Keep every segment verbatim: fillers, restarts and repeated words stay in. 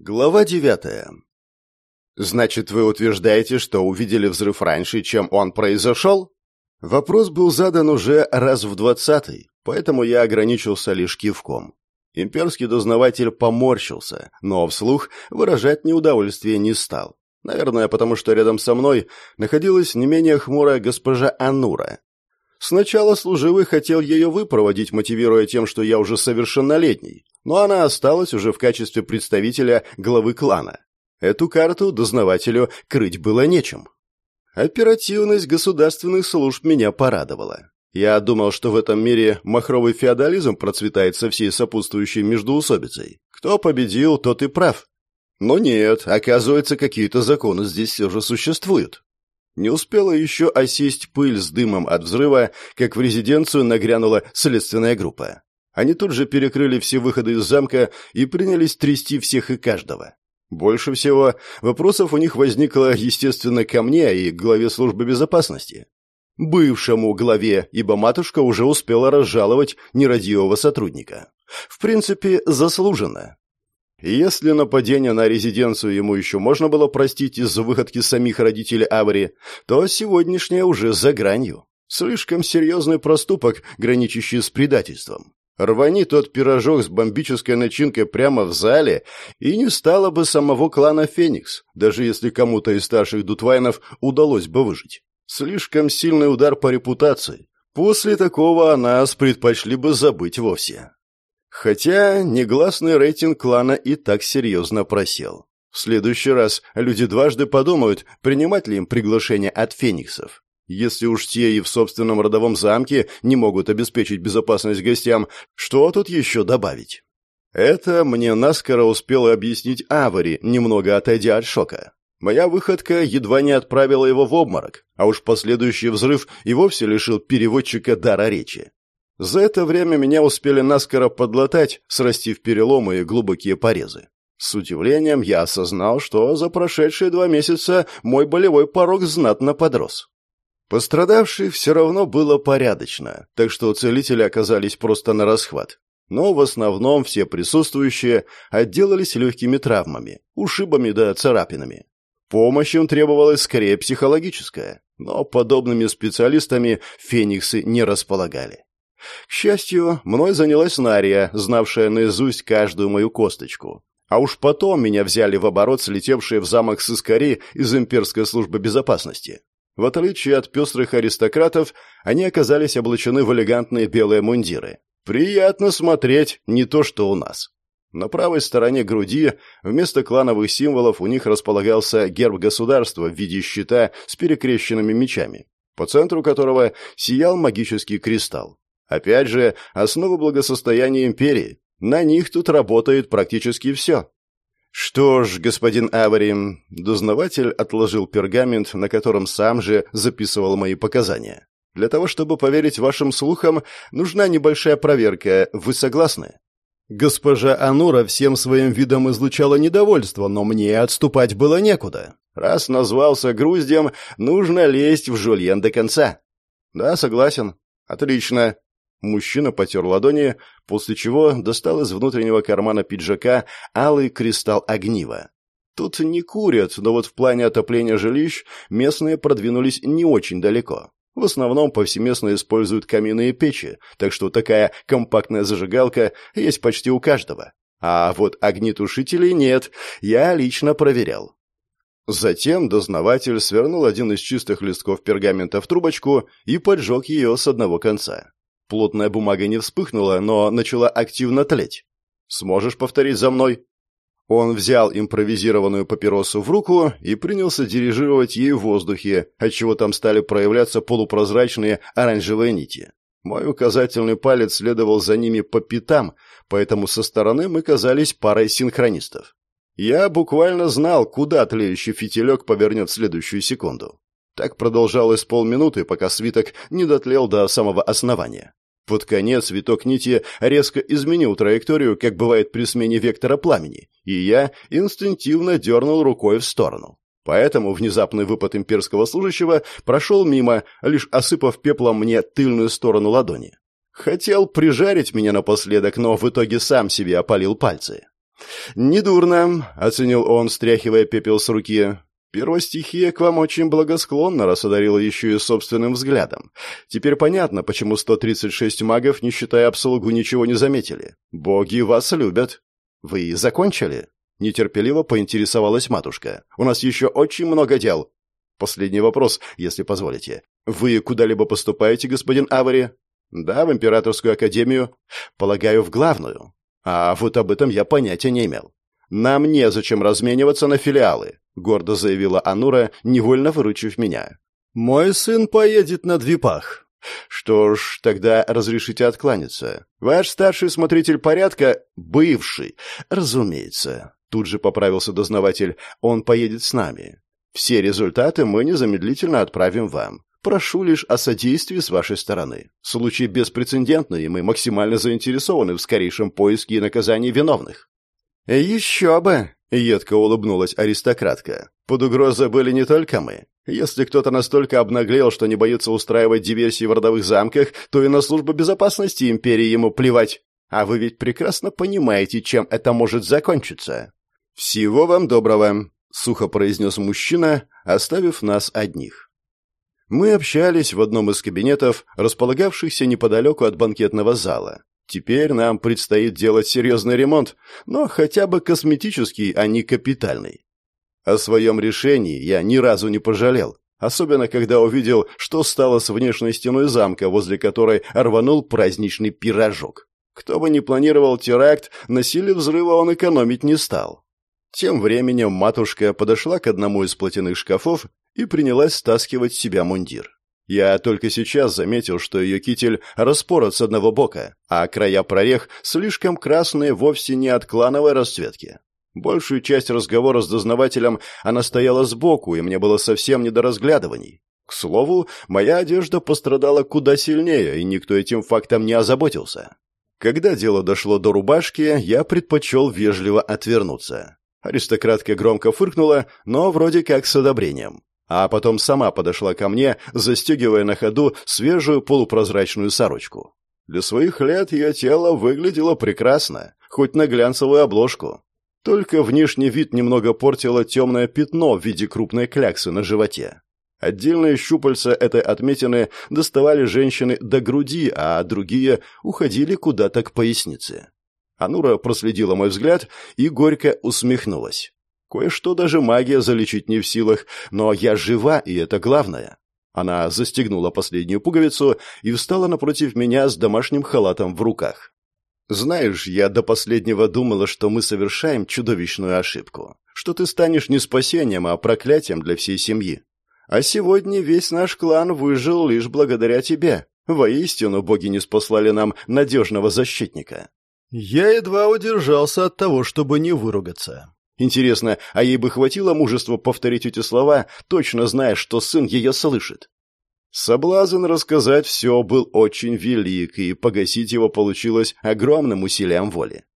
Глава девятая. «Значит, вы утверждаете, что увидели взрыв раньше, чем он произошел?» Вопрос был задан уже раз в двадцатый, поэтому я ограничился лишь кивком. Имперский дознаватель поморщился, но вслух выражать неудовольствие не стал. Наверное, потому что рядом со мной находилась не менее хмурая госпожа Анура. Сначала служивый хотел ее выпроводить, мотивируя тем, что я уже совершеннолетний, но она осталась уже в качестве представителя главы клана. Эту карту дознавателю крыть было нечем. Оперативность государственных служб меня порадовала. Я думал, что в этом мире махровый феодализм процветает со всей сопутствующей междоусобицей. Кто победил, тот и прав. Но нет, оказывается, какие-то законы здесь все же существуют. Не успела еще осесть пыль с дымом от взрыва, как в резиденцию нагрянула следственная группа. Они тут же перекрыли все выходы из замка и принялись трясти всех и каждого. Больше всего вопросов у них возникло, естественно, ко мне и к главе службы безопасности. Бывшему главе, ибо матушка уже успела разжаловать нерадивого сотрудника. В принципе, заслуженно. Если нападение на резиденцию ему еще можно было простить из-за выходки самих родителей Авари, то сегодняшнее уже за гранью. Слишком серьезный проступок, граничащий с предательством. Рвани тот пирожок с бомбической начинкой прямо в зале, и не стало бы самого клана Феникс, даже если кому-то из старших дутвайнов удалось бы выжить. Слишком сильный удар по репутации. После такого о нас предпочли бы забыть вовсе. Хотя негласный рейтинг клана и так серьезно просел. В следующий раз люди дважды подумают, принимать ли им приглашение от фениксов. Если уж те и в собственном родовом замке не могут обеспечить безопасность гостям, что тут еще добавить? Это мне наскоро успела объяснить Авари, немного отойдя от шока. Моя выходка едва не отправила его в обморок, а уж последующий взрыв и вовсе лишил переводчика дара речи. За это время меня успели наскоро подлатать, срастив переломы и глубокие порезы. С удивлением я осознал, что за прошедшие два месяца мой болевой порог знатно подрос. Пострадавших все равно было порядочно, так что целители оказались просто на расхват. Но в основном все присутствующие отделались легкими травмами, ушибами да царапинами. Помощь им требовалась скорее психологическая, но подобными специалистами фениксы не располагали. К счастью, мной занялась Нария, знавшая наизусть каждую мою косточку. А уж потом меня взяли в оборот слетевшие в замок сыскари из имперской службы безопасности. В отличие от пестрых аристократов, они оказались облачены в элегантные белые мундиры. Приятно смотреть, не то что у нас. На правой стороне груди вместо клановых символов у них располагался герб государства в виде щита с перекрещенными мечами, по центру которого сиял магический кристалл. Опять же, основа благосостояния империи. На них тут работает практически все. Что ж, господин Авари, дознаватель отложил пергамент, на котором сам же записывал мои показания. Для того, чтобы поверить вашим слухам, нужна небольшая проверка. Вы согласны? Госпожа Анура всем своим видом излучала недовольство, но мне отступать было некуда. Раз назвался груздем, нужно лезть в жульен до конца. Да, согласен. Отлично. Мужчина потер ладони, после чего достал из внутреннего кармана пиджака алый кристалл огнива. Тут не курят, но вот в плане отопления жилищ местные продвинулись не очень далеко. В основном повсеместно используют каминные печи, так что такая компактная зажигалка есть почти у каждого. А вот огнетушителей нет, я лично проверял. Затем дознаватель свернул один из чистых листков пергамента в трубочку и поджег ее с одного конца. Плотная бумага не вспыхнула, но начала активно тлеть. «Сможешь повторить за мной?» Он взял импровизированную папиросу в руку и принялся дирижировать ей в воздухе, отчего там стали проявляться полупрозрачные оранжевые нити. Мой указательный палец следовал за ними по пятам, поэтому со стороны мы казались парой синхронистов. Я буквально знал, куда тлеющий фитилек повернет в следующую секунду. Так продолжалось полминуты, пока свиток не дотлел до самого основания. Под конец виток нити резко изменил траекторию, как бывает при смене вектора пламени, и я инстинктивно дернул рукой в сторону. Поэтому внезапный выпад имперского служащего прошел мимо, лишь осыпав пеплом мне тыльную сторону ладони. Хотел прижарить меня напоследок, но в итоге сам себе опалил пальцы. «Недурно», — оценил он, стряхивая пепел с руки. «Первостихия к вам очень благосклонна, раз одарила еще и собственным взглядом. Теперь понятно, почему сто тридцать шесть магов, не считая обслугу, ничего не заметили. Боги вас любят». «Вы закончили?» — нетерпеливо поинтересовалась матушка. «У нас еще очень много дел». «Последний вопрос, если позволите. Вы куда-либо поступаете, господин Авари?» «Да, в Императорскую академию. Полагаю, в главную. А вот об этом я понятия не имел. Нам незачем размениваться на филиалы», — гордо заявила Анура, невольно выручив меня. «Мой сын поедет на Двипах». «Что ж, тогда разрешите откланяться. Ваш старший смотритель порядка — бывший, разумеется». Тут же поправился дознаватель. «Он поедет с нами. Все результаты мы незамедлительно отправим вам. Прошу лишь о содействии с вашей стороны. Случай беспрецедентный, и мы максимально заинтересованы в скорейшем поиске и наказании виновных». «Еще бы!» — едко улыбнулась аристократка. «Под угрозой были не только мы. Если кто-то настолько обнаглел, что не боится устраивать диверсии в родовых замках, то и на службу безопасности империи ему плевать. А вы ведь прекрасно понимаете, чем это может закончиться». «Всего вам доброго», — сухо произнес мужчина, оставив нас одних. Мы общались в одном из кабинетов, располагавшихся неподалеку от банкетного зала. Теперь нам предстоит делать серьезный ремонт, но хотя бы косметический, а не капитальный. О своем решении я ни разу не пожалел, особенно когда увидел, что стало с внешней стеной замка, возле которой рванул праздничный пирожок. Кто бы ни планировал теракт, на силе взрыва он экономить не стал. Тем временем матушка подошла к одному из платяных шкафов и принялась стаскивать с себя мундир. Я только сейчас заметил, что ее китель распорот с одного бока, а края прорех слишком красные вовсе не от клановой расцветки. Большую часть разговора с дознавателем она стояла сбоку, и мне было совсем не до разглядываний. К слову, моя одежда пострадала куда сильнее, и никто этим фактом не озаботился. Когда дело дошло до рубашки, я предпочел вежливо отвернуться. Аристократка громко фыркнула, но вроде как с одобрением. А потом сама подошла ко мне, застегивая на ходу свежую полупрозрачную сорочку. Для своих лет ее тело выглядело прекрасно, хоть на глянцевую обложку. Только внешний вид немного портило темное пятно в виде крупной кляксы на животе. Отдельные щупальца этой отметины доставали женщины до груди, а другие уходили куда-то к пояснице. Анура проследила мой взгляд и горько усмехнулась. Кое-что даже магия залечить не в силах, но я жива, и это главное. Она застегнула последнюю пуговицу и встала напротив меня с домашним халатом в руках. «Знаешь, я до последнего думала, что мы совершаем чудовищную ошибку, что ты станешь не спасением, а проклятием для всей семьи. А сегодня весь наш клан выжил лишь благодаря тебе. Воистину, боги ниспослали нам надежного защитника». Я едва удержался от того, чтобы не выругаться. Интересно, а ей бы хватило мужества повторить эти слова, точно зная, что сын ее слышит? Соблазн рассказать все был очень велик, и погасить его получилось огромным усилием воли.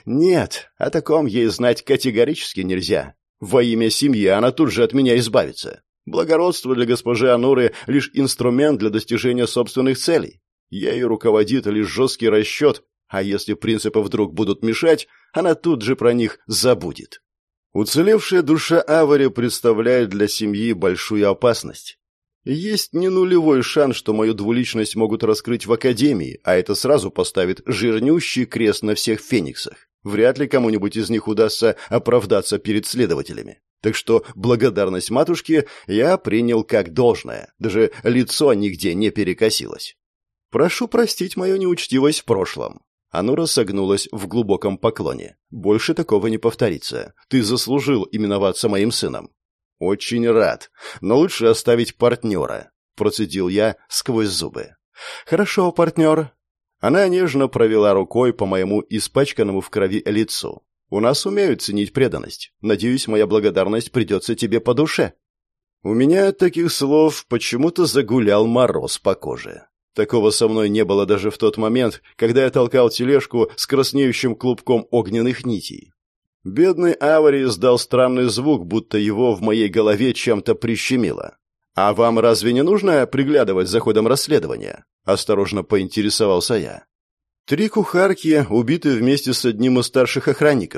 Нет, о таком ей знать категорически нельзя. Во имя семьи она тут же от меня избавится. Благородство для госпожи Ануры — лишь инструмент для достижения собственных целей. Ею руководит лишь жесткий расчет, а если принципы вдруг будут мешать, она тут же про них забудет. Уцелевшая душа Авари представляет для семьи большую опасность. Есть не нулевой шанс, что мою двуличность могут раскрыть в Академии, а это сразу поставит жирнющий крест на всех фениксах. Вряд ли кому-нибудь из них удастся оправдаться перед следователями. Так что благодарность матушке я принял как должное, даже лицо нигде не перекосилось. Прошу простить мою неучтивость в прошлом. Анура согнулась в глубоком поклоне. «Больше такого не повторится. Ты заслужил именоваться моим сыном». «Очень рад, но лучше оставить партнера», — процедил я сквозь зубы. «Хорошо, партнер». Она нежно провела рукой по моему испачканному в крови лицу. «У нас умеют ценить преданность. Надеюсь, моя благодарность придется тебе по душе». У меня от таких слов почему-то загулял мороз по коже. Такого со мной не было даже в тот момент, когда я толкал тележку с краснеющим клубком огненных нитей. Бедный Авари издал странный звук, будто его в моей голове чем-то прищемило. «А вам разве не нужно приглядывать за ходом расследования?» – осторожно поинтересовался я. Три кухарки убиты вместе с одним из старших охранников.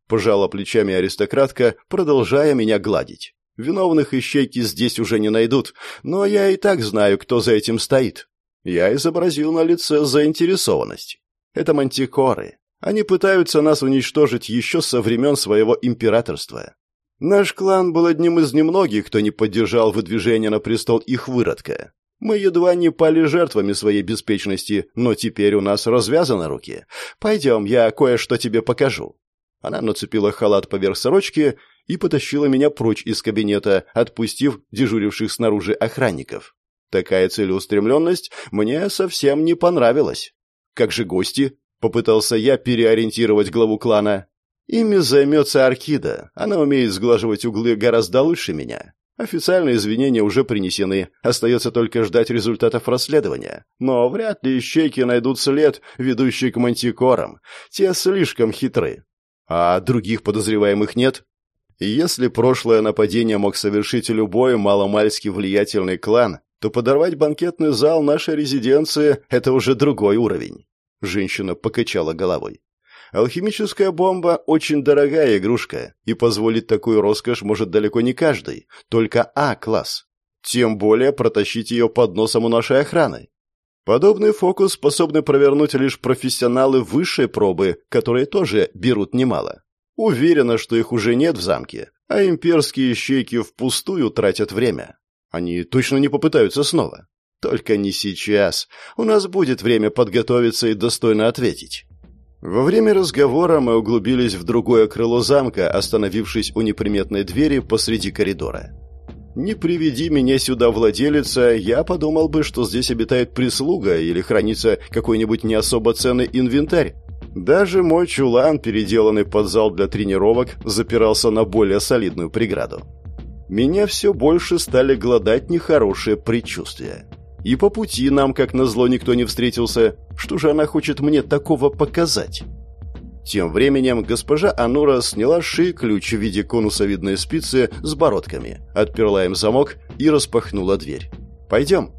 — пожала плечами аристократка, продолжая меня гладить. «Виновных ищейки здесь уже не найдут, но я и так знаю, кто за этим стоит». Я изобразил на лице заинтересованность. «Это мантикоры. Они пытаются нас уничтожить еще со времен своего императорства. Наш клан был одним из немногих, кто не поддержал выдвижение на престол их выродка. Мы едва не пали жертвами своей беспечности, но теперь у нас развязаны руки. Пойдем, я кое-что тебе покажу». Она нацепила халат поверх сорочки и потащила меня прочь из кабинета, отпустив дежуривших снаружи охранников. Такая целеустремленность мне совсем не понравилась. «Как же гости?» — попытался я переориентировать главу клана. «Ими займется Аркида. Она умеет сглаживать углы гораздо лучше меня. Официальные извинения уже принесены, остается только ждать результатов расследования. Но вряд ли ищейки найдут след, ведущий к мантикорам. Те слишком хитры. А других подозреваемых нет? Если прошлое нападение мог совершить любой маломальски влиятельный клан, то подорвать банкетный зал нашей резиденции – это уже другой уровень». Женщина покачала головой. «Алхимическая бомба – очень дорогая игрушка, и позволить такую роскошь может далеко не каждый, только А-класс. Тем более протащить ее под носом у нашей охраны. Подобный фокус способны провернуть лишь профессионалы высшей пробы, которые тоже берут немало. Уверена, что их уже нет в замке, а имперские ищейки впустую тратят время. Они точно не попытаются снова. Только не сейчас. У нас будет время подготовиться и достойно ответить». Во время разговора мы углубились в другое крыло замка, остановившись у неприметной двери посреди коридора. Не приведи меня сюда владелица, я подумал бы, что здесь обитает прислуга или хранится какой-нибудь не особо ценный инвентарь. Даже мой чулан, переделанный под зал для тренировок, запирался на более солидную преграду. Меня все больше стали глодать нехорошие предчувствия. И по пути нам, как назло, никто не встретился. Что же она хочет мне такого показать? Тем временем госпожа Анура сняла с шеи ключ в виде конусовидной спицы с бородками, отперла им замок и распахнула дверь. «Пойдем».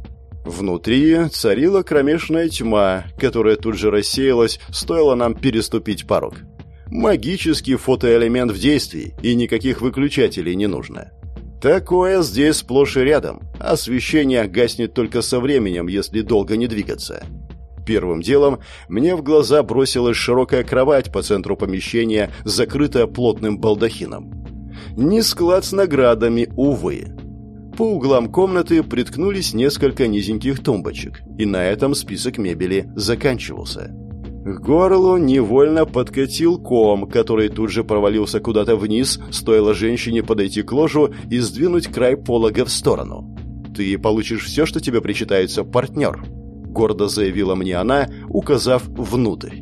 Внутри царила кромешная тьма, которая тут же рассеялась, стоило нам переступить порог. Магический фотоэлемент в действии, и никаких выключателей не нужно. Такое здесь сплошь и рядом. Освещение гаснет только со временем, если долго не двигаться. Первым делом мне в глаза бросилась широкая кровать по центру помещения, закрытая плотным балдахином. Не склад с наградами, увы. По углам комнаты приткнулись несколько низеньких тумбочек, и на этом список мебели заканчивался. К горлу невольно подкатил ком, который тут же провалился куда-то вниз, стоило женщине подойти к ложу и сдвинуть край полога в сторону. «Ты получишь все, что тебе причитается, партнер», — гордо заявила мне она, указав внутрь.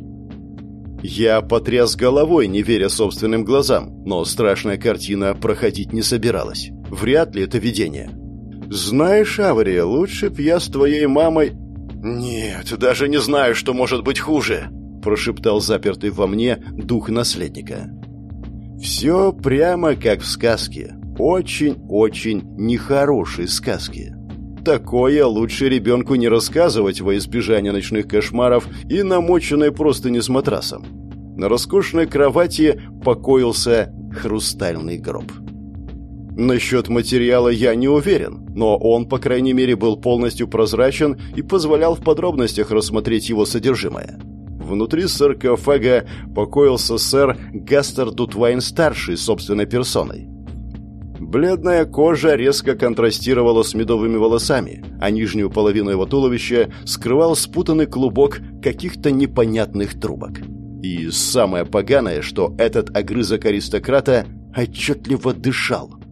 Я потряс головой, не веря собственным глазам, но страшная картина проходить не собиралась. Вряд ли это видение. «Знаешь, Авария, лучше б я с твоей мамой...» «Нет, даже не знаю, что может быть хуже», — прошептал запертый во мне дух наследника. «Все прямо как в сказке. Очень-очень нехорошей сказке. Такое лучше ребенку не рассказывать во избежание ночных кошмаров и намоченной простыни с матрасом». На роскошной кровати покоился хрустальный гроб. Насчет материала я не уверен, но он, по крайней мере, был полностью прозрачен и позволял в подробностях рассмотреть его содержимое. Внутри саркофага покоился сэр Гастер Дутвайн-старший собственной персоной. Бледная кожа резко контрастировала с медовыми волосами, а нижнюю половину его туловища скрывал спутанный клубок каких-то непонятных трубок. И самое поганое, что этот огрызок аристократа отчетливо дышал.